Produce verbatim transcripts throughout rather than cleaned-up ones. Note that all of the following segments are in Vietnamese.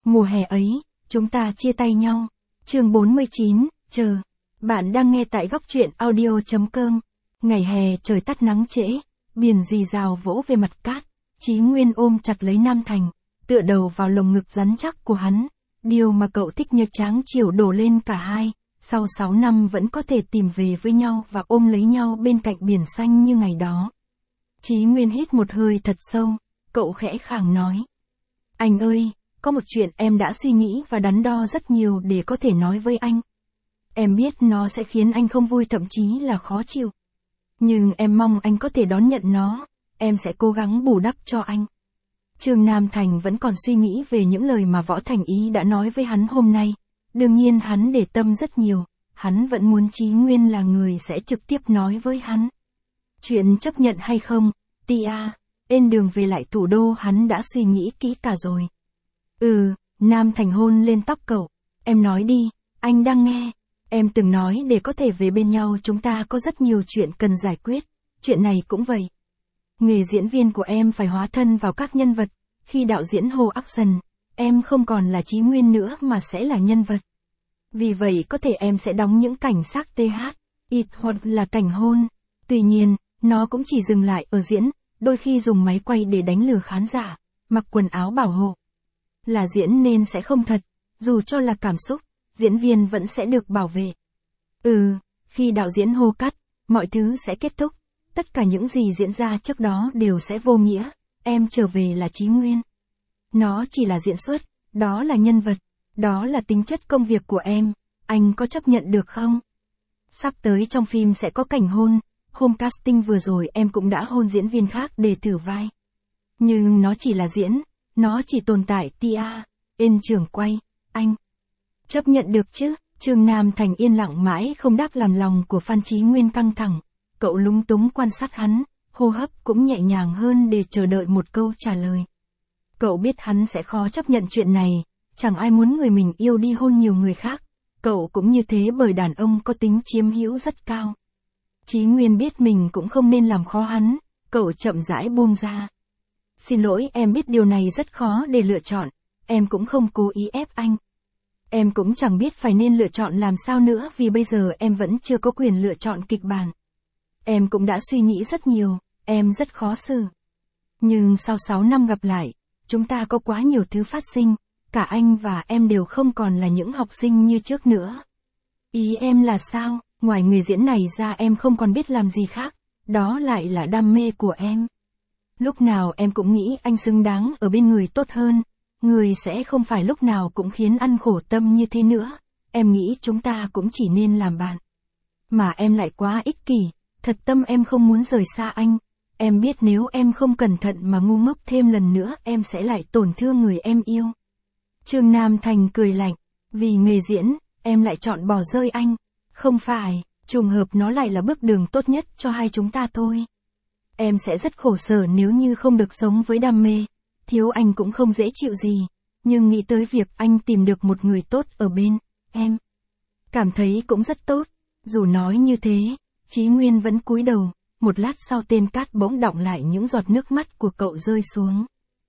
Mùa hè ấy, chúng ta chia tay nhau. Chương bốn mươi chín, chờ. Bạn đang nghe tại góc truyện audio.com. Ngày hè trời tắt nắng trễ, biển rì rào vỗ về mặt cát. Chí Nguyên ôm chặt lấy Nam Thành, tựa đầu vào lồng ngực rắn chắc của hắn. Điều mà cậu thích nhớ tráng chiều đổ lên cả hai. Sau sáu năm vẫn có thể tìm về với nhau và ôm lấy nhau bên cạnh biển xanh như ngày đó. Chí Nguyên hít một hơi thật sâu, cậu khẽ khàng nói. Anh ơi, có một chuyện em đã suy nghĩ và đắn đo rất nhiều để có thể nói với anh. Em biết nó sẽ khiến anh không vui, thậm chí là khó chịu. Nhưng em mong anh có thể đón nhận nó, em sẽ cố gắng bù đắp cho anh. Trương Nam Thành vẫn còn suy nghĩ về những lời mà Võ Thành Ý đã nói với hắn hôm nay. Đương nhiên hắn để tâm rất nhiều, hắn vẫn muốn Chí Nguyên là người sẽ trực tiếp nói với hắn. Chuyện chấp nhận hay không, Tia, trên đường về lại thủ đô hắn đã suy nghĩ kỹ cả rồi. Ừ, Nam Thành hôn lên tóc cậu, em nói đi, anh đang nghe. Em từng nói để có thể về bên nhau chúng ta có rất nhiều chuyện cần giải quyết, chuyện này cũng vậy. Nghề diễn viên của em phải hóa thân vào các nhân vật, khi đạo diễn Hồ Action, em không còn là Chí Nguyên nữa mà sẽ là nhân vật. Vì vậy có thể em sẽ đóng những cảnh xác tê hát, ít hoặc là cảnh hôn. Tuy nhiên, nó cũng chỉ dừng lại ở diễn, đôi khi dùng máy quay để đánh lừa khán giả, mặc quần áo bảo hộ. Là diễn nên sẽ không thật, dù cho là cảm xúc, diễn viên vẫn sẽ được bảo vệ. Ừ, khi đạo diễn hô cắt, mọi thứ sẽ kết thúc, tất cả những gì diễn ra trước đó đều sẽ vô nghĩa, em trở về là Chí Nguyên. Nó chỉ là diễn xuất, đó là nhân vật, đó là tính chất công việc của em, anh có chấp nhận được không? Sắp tới trong phim sẽ có cảnh hôn, hôm casting vừa rồi em cũng đã hôn diễn viên khác để thử vai. Nhưng nó chỉ là diễn, nó chỉ tồn tại Tia, bên trường quay, anh. Chấp nhận được chứ? Trương Nam Thành yên lặng mãi không đáp, làm lòng của Phan Chí Nguyên căng thẳng. Cậu lúng túng quan sát hắn, hô hấp cũng nhẹ nhàng hơn để chờ đợi một câu trả lời. Cậu biết hắn sẽ khó chấp nhận chuyện này, chẳng ai muốn người mình yêu đi hôn nhiều người khác. Cậu cũng như thế bởi đàn ông có tính chiếm hữu rất cao. Chí Nguyên biết mình cũng không nên làm khó hắn, cậu chậm rãi buông ra. Xin lỗi, em biết điều này rất khó để lựa chọn, em cũng không cố ý ép anh. Em cũng chẳng biết phải nên lựa chọn làm sao nữa vì bây giờ em vẫn chưa có quyền lựa chọn kịch bản. Em cũng đã suy nghĩ rất nhiều, em rất khó xử. Nhưng sau sáu năm gặp lại, chúng ta có quá nhiều thứ phát sinh, cả anh và em đều không còn là những học sinh như trước nữa. Ý em là sao? Ngoài người diễn này ra em không còn biết làm gì khác, đó lại là đam mê của em. Lúc nào em cũng nghĩ anh xứng đáng ở bên người tốt hơn, người sẽ không phải lúc nào cũng khiến anh khổ tâm như thế nữa, em nghĩ chúng ta cũng chỉ nên làm bạn. Mà em lại quá ích kỷ, thật tâm em không muốn rời xa anh, em biết nếu em không cẩn thận mà ngu ngốc thêm lần nữa em sẽ lại tổn thương người em yêu. Trương Nam Thành cười lạnh, vì nghề diễn, em lại chọn bỏ rơi anh. Không phải, trùng hợp nó lại là bước đường tốt nhất cho hai chúng ta thôi. Em sẽ rất khổ sở nếu như không được sống với đam mê, thiếu anh cũng không dễ chịu gì, nhưng nghĩ tới việc anh tìm được một người tốt ở bên, em cảm thấy cũng rất tốt. Dù nói như thế, Chí Nguyên vẫn cúi đầu, một lát sau tên cát bỗng đọng lại những giọt nước mắt của cậu rơi xuống.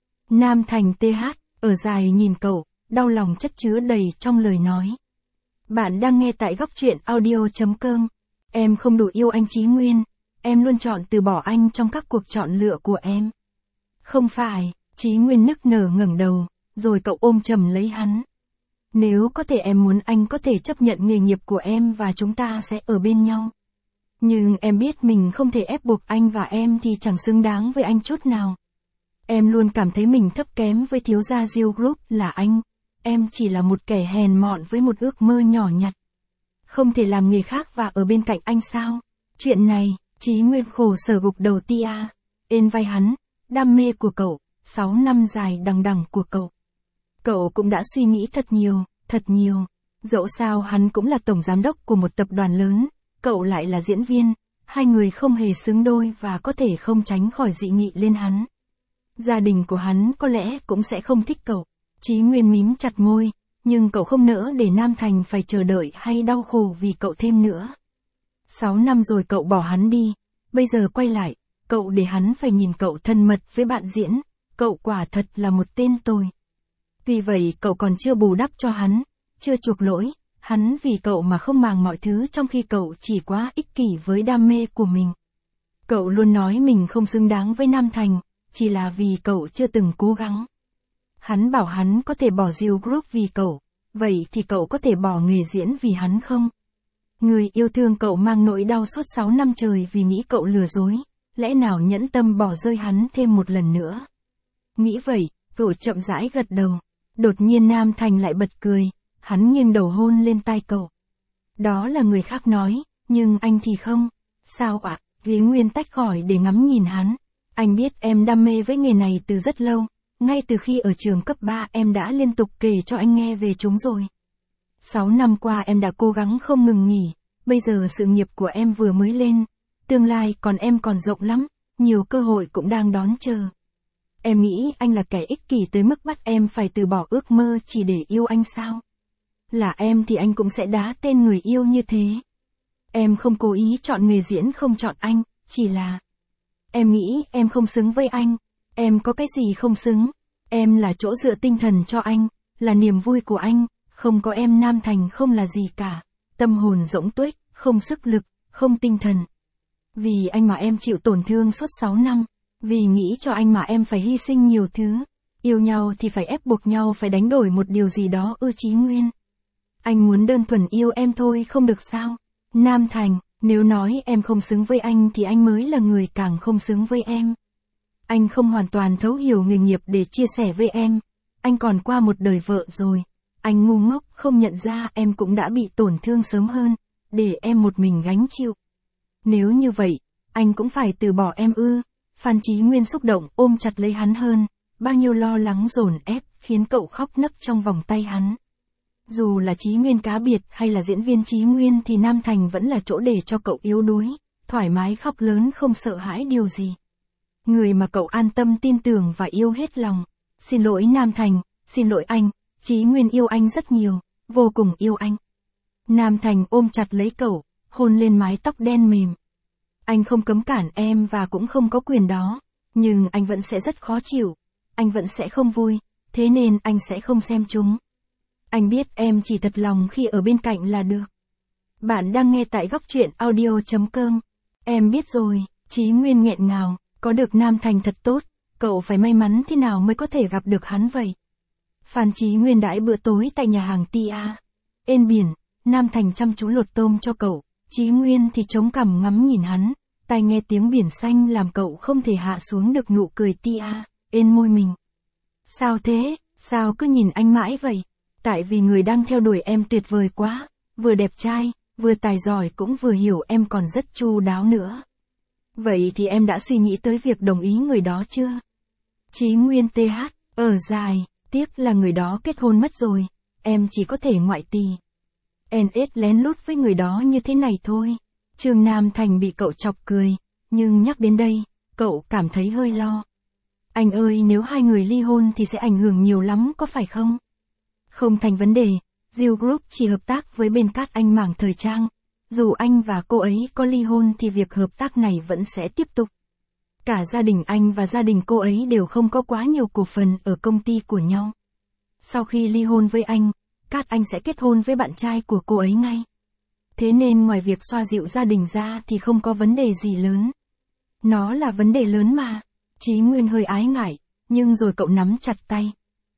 Nam Thành tê hát, ở dài nhìn cậu, đau lòng chất chứa đầy trong lời nói. Bạn đang nghe tại góc truyện audio.com. Em không đủ yêu anh Chí Nguyên, em luôn chọn từ bỏ anh trong các cuộc chọn lựa của em. Không phải, Chí Nguyên nức nở ngẩng đầu, rồi cậu ôm chầm lấy hắn. Nếu có thể em muốn anh có thể chấp nhận nghề nghiệp của em và chúng ta sẽ ở bên nhau. Nhưng em biết mình không thể ép buộc anh và em thì chẳng xứng đáng với anh chút nào. Em luôn cảm thấy mình thấp kém với thiếu gia Diêu Group là anh. Em chỉ là một kẻ hèn mọn với một ước mơ nhỏ nhặt. Không thể làm nghề khác và ở bên cạnh anh sao? Chuyện này, Chí Nguyên khổ sở gục đầu Tia, ên vai hắn, đam mê của cậu, sáu năm dài đằng đằng của cậu. Cậu cũng đã suy nghĩ thật nhiều, thật nhiều. Dẫu sao hắn cũng là tổng giám đốc của một tập đoàn lớn, cậu lại là diễn viên, hai người không hề xứng đôi và có thể không tránh khỏi dị nghị lên hắn. Gia đình của hắn có lẽ cũng sẽ không thích cậu. Chí Nguyên mím chặt môi, nhưng cậu không nỡ để Nam Thành phải chờ đợi hay đau khổ vì cậu thêm nữa. Sáu năm rồi cậu bỏ hắn đi, bây giờ quay lại, cậu để hắn phải nhìn cậu thân mật với bạn diễn, cậu quả thật là một tên tồi. Tuy vậy cậu còn chưa bù đắp cho hắn, chưa chuộc lỗi, hắn vì cậu mà không màng mọi thứ trong khi cậu chỉ quá ích kỷ với đam mê của mình. Cậu luôn nói mình không xứng đáng với Nam Thành, chỉ là vì cậu chưa từng cố gắng. Hắn bảo hắn có thể bỏ Diêu Group vì cậu, vậy thì cậu có thể bỏ nghề diễn vì hắn không? Người yêu thương cậu mang nỗi đau suốt sáu năm trời vì nghĩ cậu lừa dối, lẽ nào nhẫn tâm bỏ rơi hắn thêm một lần nữa? Nghĩ vậy, cậu chậm rãi gật đầu. Đột nhiên Nam Thành lại bật cười, hắn nghiêng đầu hôn lên tai cậu. Đó là người khác nói, nhưng anh thì không. Sao ạ? Vĩ Nguyên tách khỏi để ngắm nhìn hắn. Anh biết em đam mê với nghề này từ rất lâu, ngay từ khi ở trường cấp ba em đã liên tục kể cho anh nghe về chúng rồi. Sáu năm qua em đã cố gắng không ngừng nghỉ, bây giờ sự nghiệp của em vừa mới lên, tương lai còn em còn rộng lắm, nhiều cơ hội cũng đang đón chờ. Em nghĩ anh là kẻ ích kỷ tới mức bắt em phải từ bỏ ước mơ chỉ để yêu anh sao? Là em thì anh cũng sẽ đá tên người yêu như thế. Em không cố ý chọn nghề diễn không chọn anh, chỉ là... Em nghĩ em không xứng với anh. Em có cái gì không xứng? Em là chỗ dựa tinh thần cho anh, là niềm vui của anh, không có em Nam Thành không là gì cả. Tâm hồn rỗng tuếch, không sức lực, không tinh thần. Vì anh mà em chịu tổn thương suốt sáu năm. Vì nghĩ cho anh mà em phải hy sinh nhiều thứ. Yêu nhau thì phải ép buộc nhau phải đánh đổi một điều gì đó ư Chí Nguyên. Anh muốn đơn thuần yêu em thôi không được sao? Nam Thành, nếu nói em không xứng với anh thì anh mới là người càng không xứng với em. Anh không hoàn toàn thấu hiểu nghề nghiệp để chia sẻ với em. Anh còn qua một đời vợ rồi. Anh ngu ngốc không nhận ra em cũng đã bị tổn thương sớm hơn, để em một mình gánh chịu. Nếu như vậy, anh cũng phải từ bỏ em ư? Phan Chí Nguyên xúc động ôm chặt lấy hắn hơn, bao nhiêu lo lắng dồn ép khiến cậu khóc nấc trong vòng tay hắn. Dù là Chí Nguyên cá biệt hay là diễn viên Chí Nguyên thì Nam Thành vẫn là chỗ để cho cậu yếu đuối, thoải mái khóc lớn không sợ hãi điều gì. Người mà cậu an tâm tin tưởng và yêu hết lòng. Xin lỗi Nam Thành, xin lỗi anh, Chí Nguyên yêu anh rất nhiều, vô cùng yêu anh. Nam Thành ôm chặt lấy cậu, hôn lên mái tóc đen mềm. Anh không cấm cản em và cũng không có quyền đó, nhưng anh vẫn sẽ rất khó chịu, anh vẫn sẽ không vui, thế nên anh sẽ không xem chúng. Anh biết em chỉ thật lòng khi ở bên cạnh là được. Bạn đang nghe tại góc truyện audio chấm com. Em biết rồi, Chí Nguyên nghẹn ngào, có được Nam Thành thật tốt, cậu phải may mắn thế nào mới có thể gặp được hắn vậy. Phan Chí Nguyên đãi bữa tối tại nhà hàng Tia. Ên biển, Nam Thành chăm chú lột tôm cho cậu, Chí Nguyên thì chống cằm ngắm nhìn hắn, tai nghe tiếng biển xanh làm cậu không thể hạ xuống được nụ cười Tia, ên môi mình. Sao thế, sao cứ nhìn anh mãi vậy? Tại vì người đang theo đuổi em tuyệt vời quá, vừa đẹp trai, vừa tài giỏi cũng vừa hiểu em còn rất chu đáo nữa. Vậy thì em đã suy nghĩ tới việc đồng ý người đó chưa? Chí Nguyên tê hát, ở dài, tiếc là người đó kết hôn mất rồi, em chỉ có thể ngoại tì. En ết lén lút với người đó như thế này thôi. Trương Nam Thành bị cậu chọc cười, nhưng nhắc đến đây, cậu cảm thấy hơi lo. Anh ơi, nếu hai người ly hôn thì sẽ ảnh hưởng nhiều lắm có phải không? Không thành vấn đề, Diêu Group chỉ hợp tác với bên Cát Anh mảng thời trang. Dù anh và cô ấy có ly hôn thì việc hợp tác này vẫn sẽ tiếp tục. Cả gia đình anh và gia đình cô ấy đều không có quá nhiều cổ phần ở công ty của nhau. Sau khi ly hôn với anh, Cát Anh sẽ kết hôn với bạn trai của cô ấy ngay. Thế nên ngoài việc xoa dịu gia đình ra thì không có vấn đề gì lớn. Nó là vấn đề lớn mà. Chí Nguyên hơi ái ngại, nhưng rồi cậu nắm chặt tay.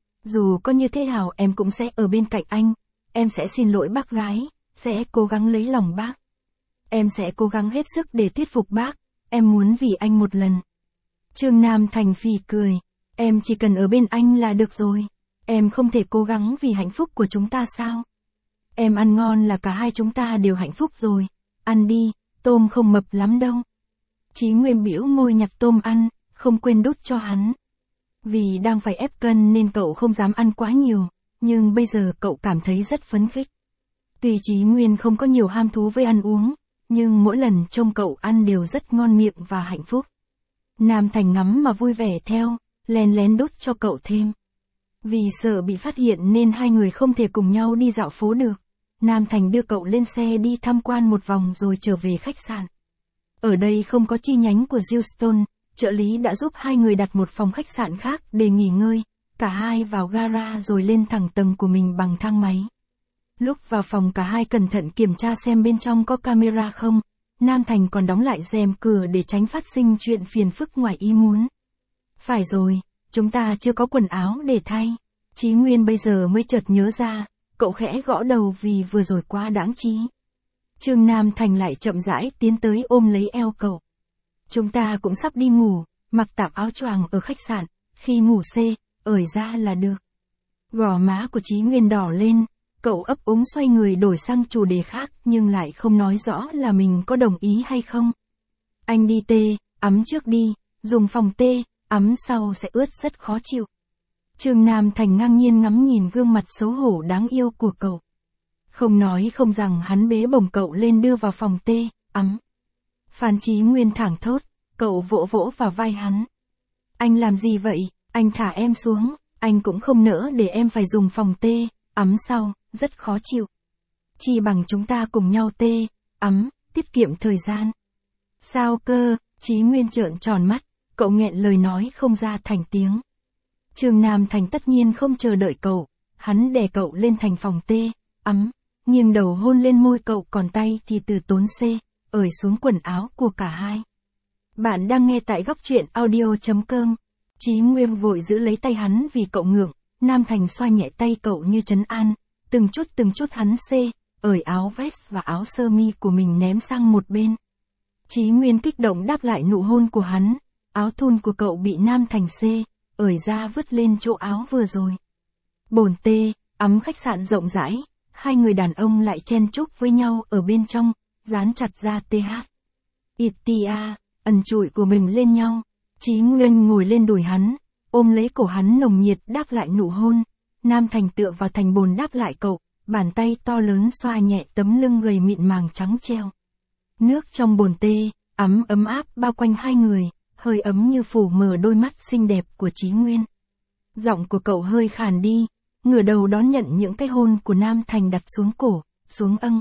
Dù có như thế nào em cũng sẽ ở bên cạnh anh, em sẽ xin lỗi bác gái, sẽ cố gắng lấy lòng bác. Em sẽ cố gắng hết sức để thuyết phục bác, em muốn vì anh một lần. Trương Nam Thành phì cười, em chỉ cần ở bên anh là được rồi, em không thể cố gắng vì hạnh phúc của chúng ta sao? Em ăn ngon là cả hai chúng ta đều hạnh phúc rồi, ăn đi, tôm không mập lắm đâu. Chí Nguyên bĩu môi nhặt tôm ăn, không quên đút cho hắn. Vì đang phải ép cân nên cậu không dám ăn quá nhiều, nhưng bây giờ cậu cảm thấy rất phấn khích. Tuy Chí Nguyên không có nhiều ham thú với ăn uống, nhưng mỗi lần trông cậu ăn đều rất ngon miệng và hạnh phúc. Nam Thành ngắm mà vui vẻ theo, lén lén đút cho cậu thêm. Vì sợ bị phát hiện nên hai người không thể cùng nhau đi dạo phố được. Nam Thành đưa cậu lên xe đi tham quan một vòng rồi trở về khách sạn. Ở đây không có chi nhánh của Houston, trợ lý đã giúp hai người đặt một phòng khách sạn khác để nghỉ ngơi, cả hai vào gara rồi lên thẳng tầng của mình bằng thang máy. Lúc vào phòng cả hai cẩn thận kiểm tra xem bên trong có camera không, Nam Thành còn đóng lại rèm cửa để tránh phát sinh chuyện phiền phức ngoài ý muốn. Phải rồi, chúng ta chưa có quần áo để thay. Chí Nguyên bây giờ mới chợt nhớ ra, cậu khẽ gõ đầu vì vừa rồi quá đáng trí. Trương Nam Thành lại chậm rãi tiến tới ôm lấy eo cậu. Chúng ta cũng sắp đi ngủ, mặc tạp áo choàng ở khách sạn, khi ngủ xê, ởi ra là được. Gò má của Chí Nguyên đỏ lên, cậu ấp úng xoay người đổi sang chủ đề khác nhưng lại không nói rõ là mình có đồng ý hay không. Anh đi tê, ấm trước đi, dùng phòng tê, ấm sau sẽ ướt rất khó chịu. Trương Nam Thành ngang nhiên ngắm nhìn gương mặt xấu hổ đáng yêu của cậu. Không nói không rằng hắn bế bổng cậu lên đưa vào phòng tê, ấm. Phan Chí Nguyên thẳng thốt, cậu vỗ vỗ vào vai hắn. Anh làm gì vậy, anh thả em xuống, anh cũng không nỡ để em phải dùng phòng tê, ấm sau, rất khó chịu. Chỉ bằng chúng ta cùng nhau tê, ấm, tiết kiệm thời gian. Sao cơ, Chí Nguyên trợn tròn mắt, cậu nghẹn lời nói không ra thành tiếng. Trương Nam Thành tất nhiên không chờ đợi cậu, hắn đè cậu lên thành phòng tê, ấm, nghiêng đầu hôn lên môi cậu còn tay thì từ tốn xê, ởi xuống quần áo của cả hai. Bạn đang nghe tại góc truyện audio chấm com. Chí Nguyên vội giữ lấy tay hắn vì cậu ngượng, Nam Thành xoa nhẹ tay cậu như trấn an, từng chút từng chút hắn xê, ởi áo vest và áo sơ mi của mình ném sang một bên. Chí Nguyên kích động đáp lại nụ hôn của hắn, áo thun của cậu bị Nam Thành xê, ởi ra vứt lên chỗ áo vừa rồi. Bồn tê, ấm khách sạn rộng rãi, hai người đàn ông lại chen chúc với nhau ở bên trong, dán chặt ra tê hát. Itia, ẩn trụi của mình lên nhau, Chí Nguyên ngồi lên đùi hắn, ôm lấy cổ hắn nồng nhiệt đáp lại nụ hôn, Nam Thành tựa vào thành bồn đáp lại cậu, bàn tay to lớn xoa nhẹ tấm lưng gầy mịn màng trắng treo. Nước trong bồn tê, ấm ấm áp bao quanh hai người, hơi ấm như phủ mờ đôi mắt xinh đẹp của Chí Nguyên. Giọng của cậu hơi khàn đi, ngửa đầu đón nhận những cái hôn của Nam Thành đặt xuống cổ, xuống âng.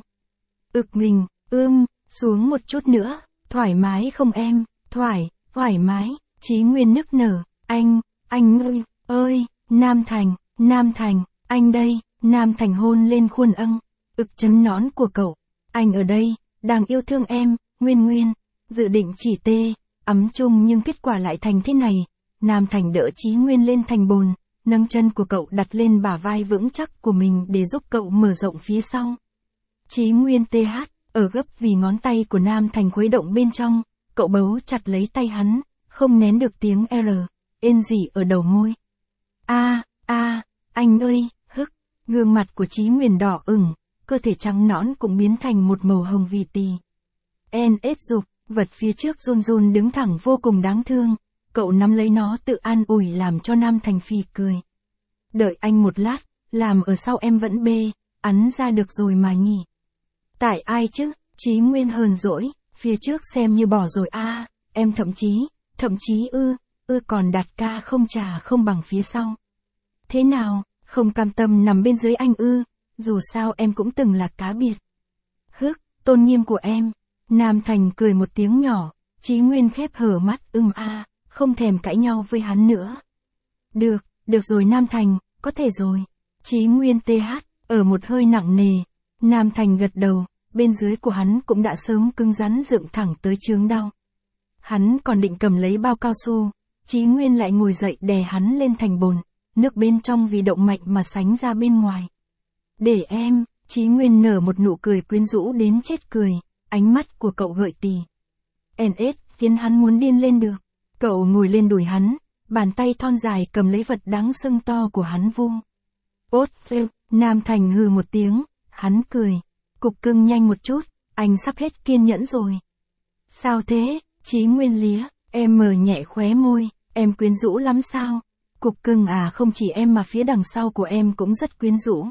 Ực mình, ưm, xuống một chút nữa, thoải mái không em, thoải, thoải mái, Chí Nguyên nức nở, anh, anh ơi, ơi, Nam Thành, Nam Thành, anh đây, Nam Thành hôn lên khuôn âng, ực chấn nón của cậu, anh ở đây, đang yêu thương em, Nguyên Nguyên, dự định chỉ tê, ấm chung nhưng kết quả lại thành thế này, Nam Thành đỡ Chí Nguyên lên thành bồn, nâng chân của cậu đặt lên bả vai vững chắc của mình để giúp cậu mở rộng phía sau. Chí Nguyên tê hát, ở gấp vì ngón tay của Nam Thành khuấy động bên trong, cậu bấu chặt lấy tay hắn, không nén được tiếng R, ên gì ở đầu môi. A, a, anh ơi, hức, gương mặt của Chí Nguyên đỏ ửng, cơ thể trắng nõn cũng biến thành một màu hồng vì tì. En ết dục, vật phía trước run run đứng thẳng vô cùng đáng thương, cậu nắm lấy nó tự an ủi làm cho Nam Thành phì cười. Đợi anh một lát, làm ở sau em vẫn bê, ắn ra được rồi mà nhỉ. Tại ai chứ, Chí Nguyên hờn dỗi, phía trước xem như bỏ rồi a, à, em thậm chí, thậm chí ư, ư còn đạt ca không trả không bằng phía sau. Thế nào, không cam tâm nằm bên dưới anh ư, dù sao em cũng từng là cá biệt. Hức, tôn nghiêm của em. Nam Thành cười một tiếng nhỏ, Chí Nguyên khép hở mắt ưm a, à, không thèm cãi nhau với hắn nữa. Được, được rồi Nam Thành, có thể rồi. Chí Nguyên tê hát, ở một hơi nặng nề, Nam Thành gật đầu, bên dưới của hắn cũng đã sớm cứng rắn dựng thẳng tới chướng đau. Hắn còn định cầm lấy bao cao su, Chí Nguyên lại ngồi dậy đè hắn lên thành bồn, nước bên trong vì động mạnh mà sánh ra bên ngoài. Để em, Chí Nguyên nở một nụ cười quyến rũ đến chết cười, ánh mắt của cậu gợi tì. En ết, khiến hắn muốn điên lên được. Cậu ngồi lên đùi hắn, bàn tay thon dài cầm lấy vật đáng sưng to của hắn vung. Ốt phêu, Nam Thành hừ một tiếng, hắn cười. Cục cưng nhanh một chút, anh sắp hết kiên nhẫn rồi. Sao thế, Chí Nguyên lía, em mờ nhẹ khóe môi, em quyến rũ lắm sao? Cục cưng à, không chỉ em mà phía đằng sau của em cũng rất quyến rũ.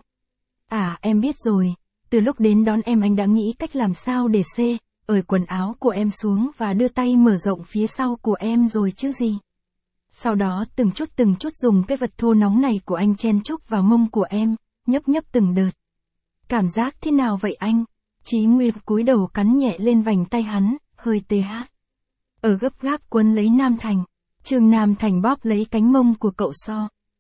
À em biết rồi, từ lúc đến đón em anh đã nghĩ cách làm sao để xê, ởi quần áo của em xuống và đưa tay mở rộng phía sau của em rồi chứ gì. Sau đó từng chút từng chút dùng cái vật thô nóng này của anh chen chúc vào mông của em, nhấp nhấp từng đợt. Cảm giác thế nào vậy anh? Chí Nguyên cúi đầu cắn nhẹ lên vành tay hắn, hơi tê hát. Ở gấp gáp quấn lấy Nam Thành, Trương Nam Thành bóp lấy cánh mông của cậu so.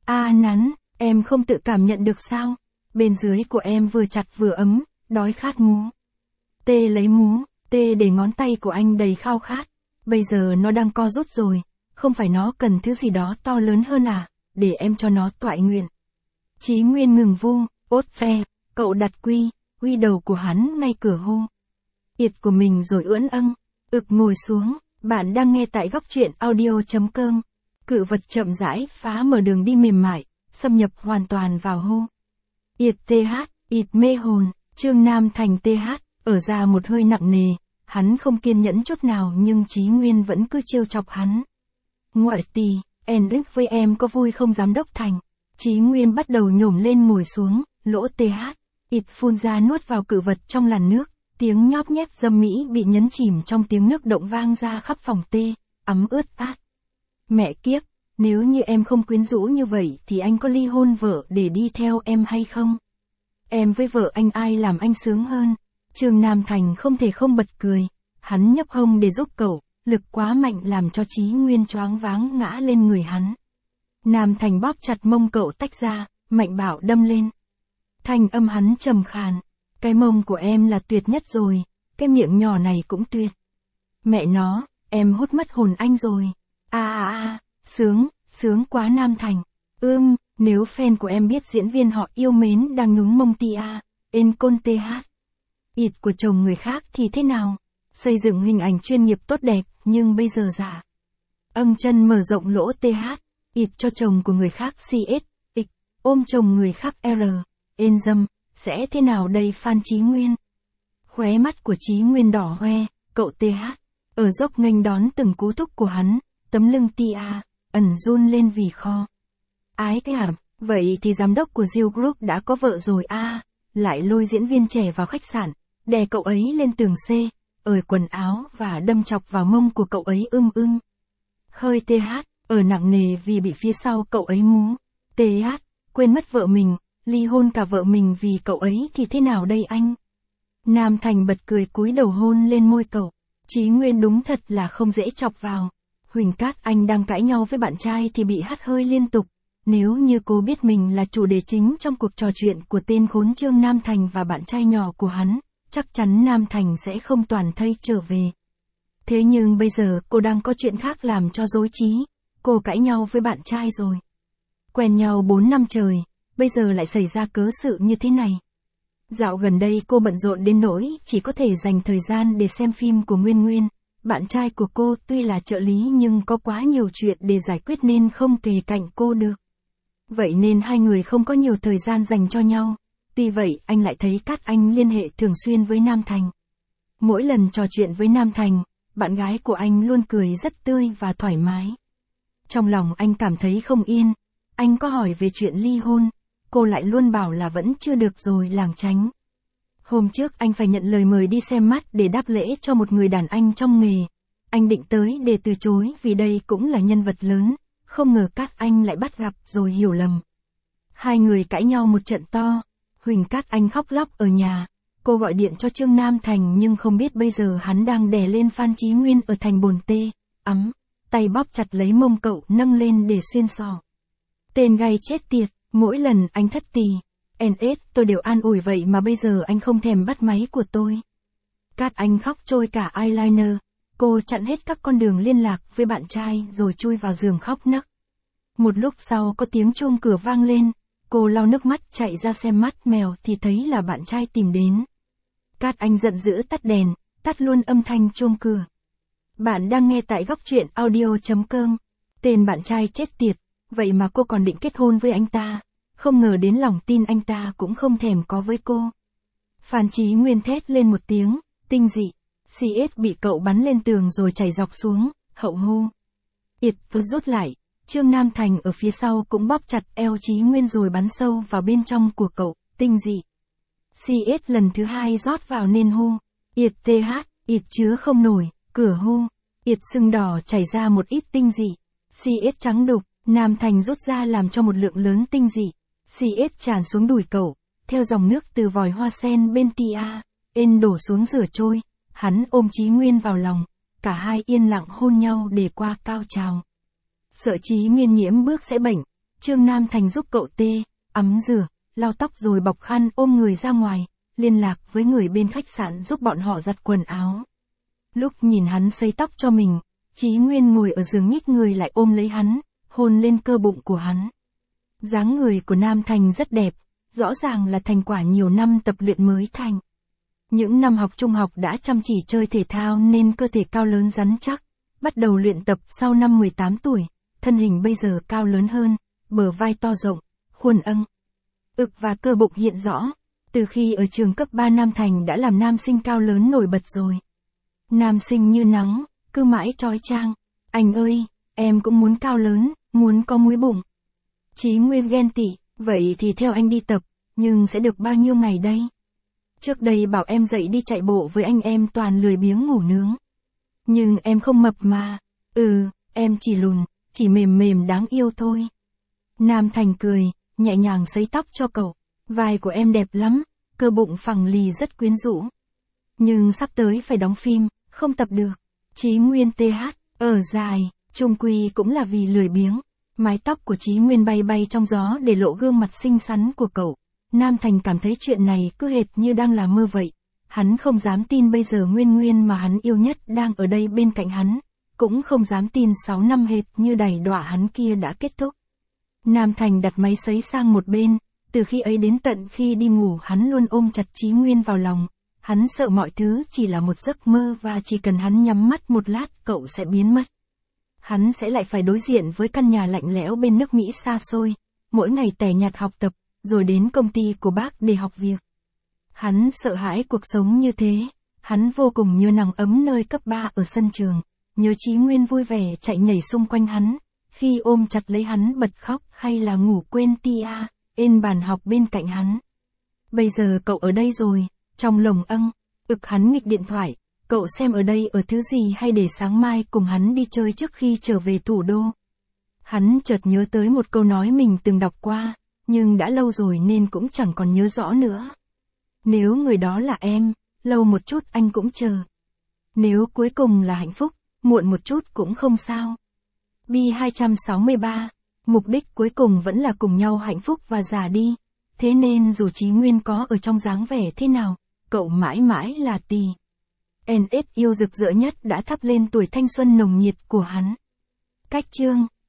A à, nắn, em không tự cảm nhận được sao? Bên dưới của em vừa chặt vừa ấm, đói khát mú. T lấy mú, T để ngón tay của anh đầy khao khát. Bây giờ nó đang co rút rồi, không phải nó cần thứ gì đó to lớn hơn à, để em cho nó toại nguyện. Chí Nguyên ngừng vu, ốt phe, cậu đặt quy, quy đầu của hắn ngay cửa hô. Yệt của mình rồi ưỡn âng, ực ngồi xuống, bạn đang nghe tại góc truyện audio.com. Cự vật chậm rãi phá mở đường đi mềm mại, xâm nhập hoàn toàn vào hô. Yệt th, yệt mê hồn, Trương Nam Thành th, ở ra một hơi nặng nề, hắn không kiên nhẫn chút nào nhưng Chí Nguyên vẫn cứ trêu chọc hắn. Ngoại tỳ, en đức với em có vui không giám đốc Thành? Chí Nguyên bắt đầu nhổm lên ngồi xuống, lỗ th, yệt phun ra nuốt vào cự vật trong làn nước, tiếng nhóp nhép dâm mỹ bị nhấn chìm trong tiếng nước động vang ra khắp phòng tê, ấm ướt át. Mẹ kiếp, nếu như em không quyến rũ như vậy thì anh có ly hôn vợ để đi theo em hay không? Em với vợ anh ai làm anh sướng hơn? Trương Nam Thành không thể không bật cười, hắn nhấp hông để giúp cậu, lực quá mạnh làm cho Chí Nguyên choáng váng ngã lên người hắn. Nam Thành bóp chặt mông cậu tách ra, mạnh bạo đâm lên. Thanh âm hắn trầm khàn, cái mông của em là tuyệt nhất rồi, cái miệng nhỏ này cũng tuyệt. Mẹ nó, em hút mất hồn anh rồi. A a a, sướng, sướng quá Nam Thành. Ưm, nếu fan của em biết diễn viên họ yêu mến đang nhún mông tia, en côn th. Ịt của chồng người khác thì thế nào? Xây dựng hình ảnh chuyên nghiệp tốt đẹp, nhưng bây giờ giả. Âm chân mở rộng lỗ th, ịt cho chồng của người khác cs, x, ôm chồng người khác r, en dâm, sẽ thế nào đây Phan Chí Nguyên? Khóe mắt của Chí Nguyên đỏ hoe, cậu th, ở dốc nghênh đón từng cú thúc của hắn, tấm lưng tia, ẩn run lên vì kho. Ái cái hàm, vậy thì giám đốc của Diêu Group đã có vợ rồi a, à, lại lôi diễn viên trẻ vào khách sạn, đè cậu ấy lên tường C, ởi quần áo và đâm chọc vào mông của cậu ấy ưm ưm. Hơi th, ở nặng nề vì bị phía sau cậu ấy mú. Th, quên mất vợ mình, ly hôn cả vợ mình vì cậu ấy thì thế nào đây anh? Nam Thành bật cười cúi đầu hôn lên môi cậu. Chí Nguyên đúng thật là không dễ chọc vào. Huỳnh Cát Anh đang cãi nhau với bạn trai thì bị hắt hơi liên tục. Nếu như cô biết mình là chủ đề chính trong cuộc trò chuyện của tên khốn Trương Nam Thành và bạn trai nhỏ của hắn, chắc chắn Nam Thành sẽ không toàn thây trở về. Thế nhưng bây giờ cô đang có chuyện khác làm cho rối trí. Cô cãi nhau với bạn trai rồi. Quen nhau bốn năm trời, bây giờ lại xảy ra cớ sự như thế này. Dạo gần đây cô bận rộn đến nỗi chỉ có thể dành thời gian để xem phim của Nguyên Nguyên. Bạn trai của cô tuy là trợ lý nhưng có quá nhiều chuyện để giải quyết nên không kề cạnh cô được. Vậy nên hai người không có nhiều thời gian dành cho nhau. Tuy vậy anh lại thấy Cát Anh liên hệ thường xuyên với Nam Thành. Mỗi lần trò chuyện với Nam Thành, bạn gái của anh luôn cười rất tươi và thoải mái. Trong lòng anh cảm thấy không yên. Anh có hỏi về chuyện ly hôn, cô lại luôn bảo là vẫn chưa được rồi lảng tránh. Hôm trước anh phải nhận lời mời đi xem mắt để đáp lễ cho một người đàn anh trong nghề. Anh định tới để từ chối vì đây cũng là nhân vật lớn, không ngờ Cát Anh lại bắt gặp rồi hiểu lầm. Hai người cãi nhau một trận to, Huỳnh Cát Anh khóc lóc ở nhà. Cô gọi điện cho Trương Nam Thành nhưng không biết bây giờ hắn đang đè lên Phan Chí Nguyên ở thành bồn tê, ấm, tay bóp chặt lấy mông cậu nâng lên để xuyên sọ. Tên gay chết tiệt, mỗi lần anh thất tì, en ét tôi đều an ủi vậy mà bây giờ anh không thèm bắt máy của tôi. Cát Anh khóc trôi cả eyeliner, cô chặn hết các con đường liên lạc với bạn trai rồi chui vào giường khóc nấc. Một lúc sau có tiếng chuông cửa vang lên, cô lau nước mắt chạy ra xem mắt mèo thì thấy là bạn trai tìm đến. Cát Anh giận dữ tắt đèn, tắt luôn âm thanh chuông cửa. Bạn đang nghe tại góc truyện audio.com. Tên bạn trai chết tiệt, vậy mà cô còn định kết hôn với anh ta. Không ngờ đến lòng tin anh ta cũng không thèm có với cô. Phan Chí Nguyên thét lên một tiếng, tinh dị. xê ét bị cậu bắn lên tường rồi chảy dọc xuống, hậu hô. Ịt rút lại, Trương Nam Thành ở phía sau cũng bóp chặt eo Chí Nguyên rồi bắn sâu vào bên trong của cậu, tinh dị. xê ét lần thứ hai rót vào nên hô. Ịt th, ịt chứa không nổi, cửa hô. Ịt sưng đỏ chảy ra một ít tinh dị. xê ét trắng đục, Nam Thành rút ra làm cho một lượng lớn tinh dị. xê ét tràn xuống đùi cậu, theo dòng nước từ vòi hoa sen bên tia, en đổ xuống rửa trôi. Hắn ôm Chí Nguyên vào lòng, cả hai yên lặng hôn nhau để qua cao trào. Sợ Chí Nguyên nhiễm bước sẽ bệnh, Trương Nam Thành giúp cậu tê, ấm rửa, lau tóc rồi bọc khăn ôm người ra ngoài, liên lạc với người bên khách sạn giúp bọn họ giặt quần áo. Lúc nhìn hắn sấy tóc cho mình, Chí Nguyên ngồi ở giường nhích người lại ôm lấy hắn, hôn lên cơ bụng của hắn. Dáng người của Nam Thành rất đẹp, rõ ràng là thành quả nhiều năm tập luyện mới thành. Những năm học trung học đã chăm chỉ chơi thể thao nên cơ thể cao lớn rắn chắc, bắt đầu luyện tập sau năm mười tám tuổi, thân hình bây giờ cao lớn hơn, bờ vai to rộng, khuôn âng. Ực và cơ bụng hiện rõ, từ khi ở trường cấp ba Nam Thành đã làm nam sinh cao lớn nổi bật rồi. Nam sinh như nắng, cứ mãi trói trang, anh ơi, em cũng muốn cao lớn, muốn có múi bụng. Chí Nguyên ghen tị, vậy thì theo anh đi tập, nhưng sẽ được bao nhiêu ngày đây? Trước đây bảo em dậy đi chạy bộ với anh em toàn lười biếng ngủ nướng. Nhưng em không mập mà, ừ, em chỉ lùn, chỉ mềm mềm đáng yêu thôi. Nam Thành cười, nhẹ nhàng sấy tóc cho cậu, vai của em đẹp lắm, cơ bụng phẳng lì rất quyến rũ. Nhưng sắp tới phải đóng phim, không tập được. Chí Nguyên tê hát, ở dài, chung quy cũng là vì lười biếng. Mái tóc của Chí Nguyên bay bay trong gió để lộ gương mặt xinh xắn của cậu. Nam Thành cảm thấy chuyện này cứ hệt như đang là mơ vậy. Hắn không dám tin bây giờ Nguyên Nguyên mà hắn yêu nhất đang ở đây bên cạnh hắn. Cũng không dám tin sáu năm hệt như đày đọa hắn kia đã kết thúc. Nam Thành đặt máy sấy sang một bên. Từ khi ấy đến tận khi đi ngủ hắn luôn ôm chặt Chí Nguyên vào lòng. Hắn sợ mọi thứ chỉ là một giấc mơ và chỉ cần hắn nhắm mắt một lát cậu sẽ biến mất. Hắn sẽ lại phải đối diện với căn nhà lạnh lẽo bên nước Mỹ xa xôi, mỗi ngày tẻ nhạt học tập, rồi đến công ty của bác để học việc. Hắn sợ hãi cuộc sống như thế, hắn vô cùng nhớ nắng ấm nơi cấp ba ở sân trường, nhớ Chí Nguyên vui vẻ chạy nhảy xung quanh hắn, khi ôm chặt lấy hắn bật khóc hay là ngủ quên tia, ên bàn học bên cạnh hắn. Bây giờ cậu ở đây rồi, trong lồng âng, ực hắn nghịch điện thoại. Cậu xem ở đây ở thứ gì hay để sáng mai cùng hắn đi chơi trước khi trở về thủ đô. Hắn chợt nhớ tới một câu nói mình từng đọc qua, nhưng đã lâu rồi nên cũng chẳng còn nhớ rõ nữa. Nếu người đó là em, lâu một chút anh cũng chờ. Nếu cuối cùng là hạnh phúc, muộn một chút cũng không sao. B hai sáu ba, mục đích cuối cùng vẫn là cùng nhau hạnh phúc và già đi. Thế nên dù Chí Nguyên có ở trong dáng vẻ thế nào, cậu mãi mãi là tì. en ét yêu rực rỡ nhất đã thắp lên tuổi thanh xuân nồng nhiệt của hắn. Cách chương